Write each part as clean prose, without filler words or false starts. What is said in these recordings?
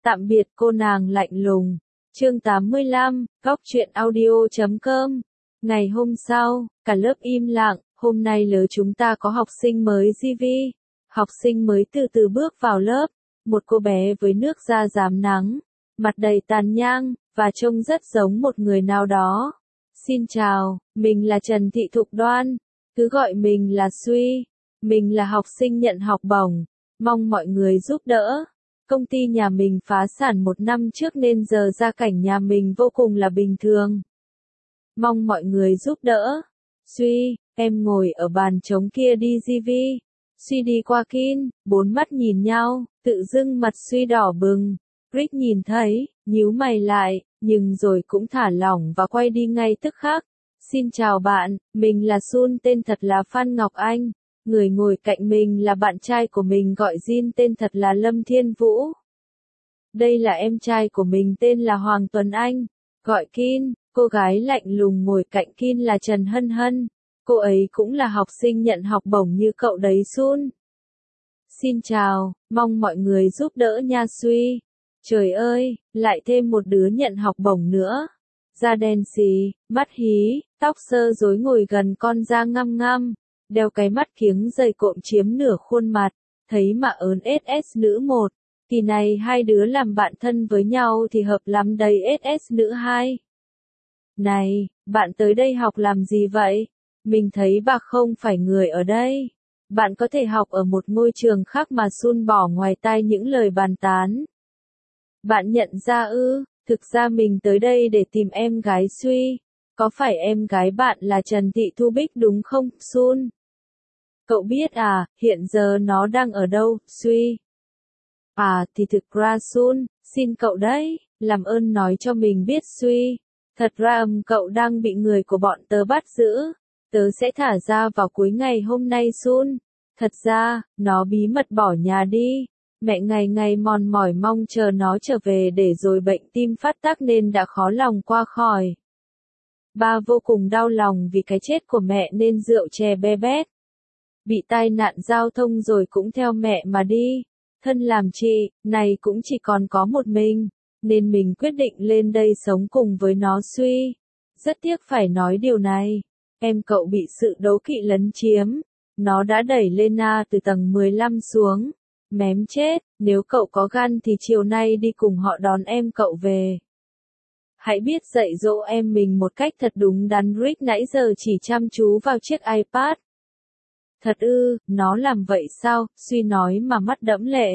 Tạm biệt cô nàng lạnh lùng. Chương 85, Góc truyện audio.com. Ngày hôm sau, cả lớp im lặng, hôm nay lứa chúng ta có học sinh mới GV. Học sinh mới từ từ bước vào lớp, một cô bé với nước da rám nắng, mặt đầy tàn nhang, và trông rất giống một người nào đó. Xin chào, mình là Trần Thị Thục Đoan, cứ gọi mình là Suy. Mình là học sinh nhận học bổng, mong mọi người giúp đỡ. Công ty nhà mình phá sản 1 năm trước nên giờ gia cảnh nhà mình vô cùng là bình thường. Mong mọi người giúp đỡ. Suy, em ngồi ở bàn trống kia đi GV. Suy đi qua Kin, 4 mắt nhìn nhau, tự dưng mặt Suy đỏ bừng. Rick nhìn thấy, nhíu mày lại, nhưng rồi cũng thả lỏng và quay đi ngay tức khắc. Xin chào bạn, mình là Sun, tên thật là Phan Ngọc Anh. Người ngồi cạnh mình là bạn trai của mình gọi Jin, tên thật là Lâm Thiên Vũ. Đây là em trai của mình tên là Hoàng Tuấn Anh, gọi Kin. Cô gái lạnh lùng ngồi cạnh Kin là Trần Hân Hân. Cô ấy cũng là học sinh nhận học bổng như cậu đấy Sun. Xin chào, mong mọi người giúp đỡ nha Suy. Trời ơi, lại thêm một đứa nhận học bổng nữa. Da đen xì, mắt hí, tóc sơ rối ngồi gần con da ngăm ngăm, đeo cái mắt kiếng dày cộm chiếm nửa khuôn mặt, thấy mà ớn SS nữ 1. Kỳ này hai đứa làm bạn thân với nhau thì hợp lắm đây SS nữ 2. Này, bạn tới đây học làm gì vậy? Mình thấy bà không phải người ở đây. Bạn có thể học ở một ngôi trường khác mà. Sun bỏ ngoài tai những lời bàn tán. Bạn nhận ra ư? Thực ra mình tới đây để tìm em gái Suy. Có phải em gái bạn là Trần Thị Thu Bích đúng không, Sun? Cậu biết à, hiện giờ nó đang ở đâu, Suy? À, thì thực ra Sun, xin cậu đấy, làm ơn nói cho mình biết Suy. Thật ra cậu đang bị người của bọn tớ bắt giữ. Tớ sẽ thả ra vào cuối ngày hôm nay Sun. Thật ra, nó bí mật bỏ nhà đi. Mẹ ngày ngày mòn mỏi mong chờ nó trở về để rồi bệnh tim phát tác nên đã khó lòng qua khỏi. Ba vô cùng đau lòng vì cái chết của mẹ nên rượu chè be bét. Bị tai nạn giao thông rồi cũng theo mẹ mà đi. Thân làm chị, này cũng chỉ còn có một mình, nên mình quyết định lên đây sống cùng với nó Suy. Rất tiếc phải nói điều này. Em cậu bị sự đố kỵ lấn chiếm. Nó đã đẩy Lena từ tầng 15 xuống. Mém chết, nếu cậu có gan thì chiều nay đi cùng họ đón em cậu về. Hãy biết dạy dỗ em mình một cách thật đúng đắn. Rick nãy giờ chỉ chăm chú vào chiếc iPad. Thật ư, nó làm vậy sao? Suy nói mà mắt đẫm lệ.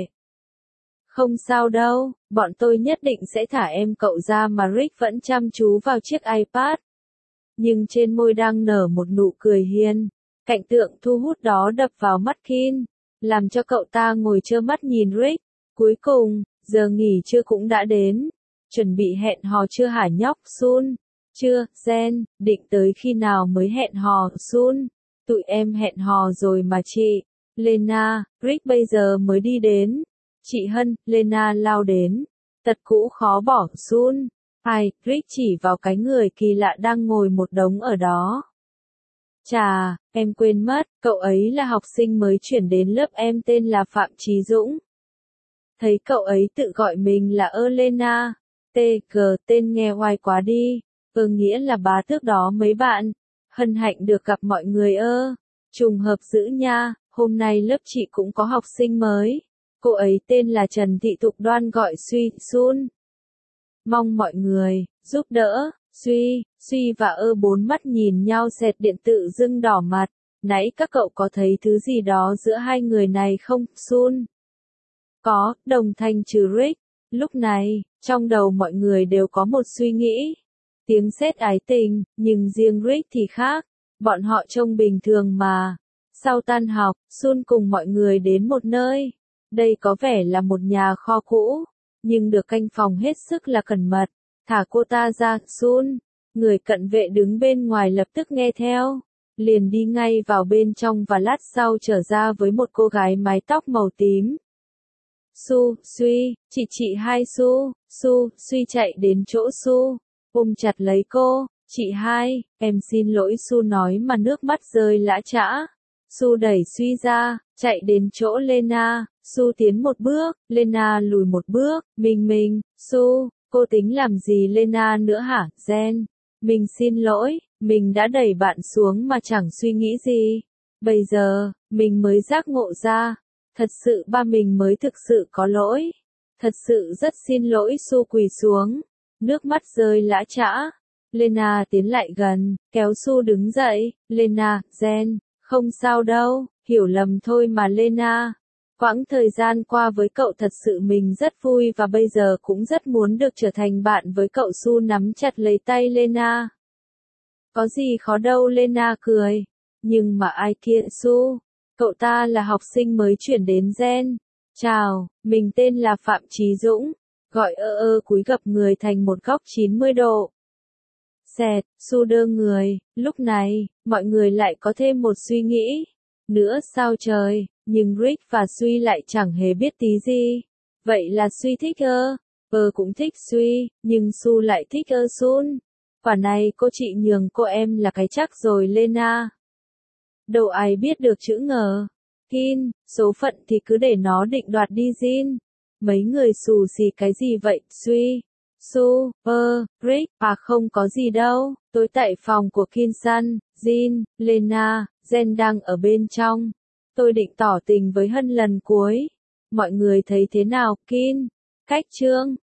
Không sao đâu, bọn tôi nhất định sẽ thả em cậu ra mà. Rick vẫn chăm chú vào chiếc iPad. Nhưng trên môi đang nở một nụ cười hiền. Cảnh tượng thu hút đó đập vào mắt Kin, làm cho cậu ta ngồi trơ mắt nhìn Rick. Cuối cùng, giờ nghỉ trưa cũng đã đến. Chuẩn bị hẹn hò chưa hả nhóc Sun? Chưa, Jen, định tới khi nào mới hẹn hò, Sun? Tụi em hẹn hò rồi mà chị. Lena, Rick bây giờ mới đi đến. Chị Hân, Lena lao đến. Tật cũ khó bỏ, Sun. Ai, Rick chỉ vào cái người kỳ lạ đang ngồi một đống ở đó. Chà, em quên mất, cậu ấy là học sinh mới chuyển đến lớp em tên là Phạm Chí Dũng. Thấy cậu ấy tự gọi mình là Lena. TG, tên nghe oai quá đi. Nghĩa là bá tước đó mấy bạn. Hân hạnh được gặp mọi người Trùng hợp dữ nha, hôm nay lớp chị cũng có học sinh mới. Cô ấy tên là Trần Thị Thục Đoan gọi Suy, Sun. Mong mọi người giúp đỡ. Suy và 4 mắt nhìn nhau sệt điện tự dưng đỏ mặt. Nãy các cậu có thấy thứ gì đó giữa hai người này không, Sun? Có, đồng thanh trừ Rick. Lúc này, trong đầu mọi người đều có một suy nghĩ. Tiếng sét ái tình, nhưng riêng Rick thì khác. Bọn họ trông bình thường mà. Sau tan học, Sun cùng mọi người đến một nơi. Đây có vẻ là một nhà kho cũ, nhưng được canh phòng hết sức là cẩn mật. Thả cô ta ra, Sun. Người cận vệ đứng bên ngoài lập tức nghe theo. Liền đi ngay vào bên trong và lát sau trở ra với một cô gái mái tóc màu tím. Suy, chị hai Suy chạy đến chỗ Su, ôm chặt lấy cô. Chị hai, em xin lỗi Su nói mà nước mắt rơi lã chã. Su đẩy Suy ra, chạy đến chỗ Lena. Su tiến một bước, Lena lùi một bước, mình, Su, cô tính làm gì Lena nữa hả, Jen? Mình xin lỗi, mình đã đẩy bạn xuống mà chẳng suy nghĩ gì. Bây giờ, mình mới giác ngộ ra. Thật sự ba mình mới thực sự có lỗi. Thật sự rất xin lỗi Su quỳ xuống. Nước mắt rơi lã chã. Lena tiến lại gần, kéo Su đứng dậy. Lena, Jen, không sao đâu, hiểu lầm thôi mà Lena. Quãng thời gian qua với cậu thật sự mình rất vui và bây giờ cũng rất muốn được trở thành bạn với cậu. Su nắm chặt lấy tay Lena. Có gì khó đâu Lena cười. Nhưng mà ai kia Su? Cậu ta là học sinh mới chuyển đến Gen. Chào, mình tên là Phạm Chí Dũng. Gọi cúi gập người thành một góc 90 độ. Xẹt, Su đơ người, lúc này, mọi người lại có thêm một suy nghĩ. Nữa sao trời, nhưng Rick và Suy lại chẳng hề biết tí gì. Vậy là Suy thích cũng thích Suy, nhưng Su lại thích Sun. Quả này cô chị nhường cô em là cái chắc rồi Lena. Đâu ai biết được chữ ngờ. Kin, số phận thì cứ để nó định đoạt đi Jin. Mấy người xù xì cái gì vậy, Suy? Su, Rick, không có gì đâu, tôi tại phòng của Kin-san, Jin, Lena, Jen đang ở bên trong. Tôi định tỏ tình với Hân lần cuối. Mọi người thấy thế nào, Kin? Cách chương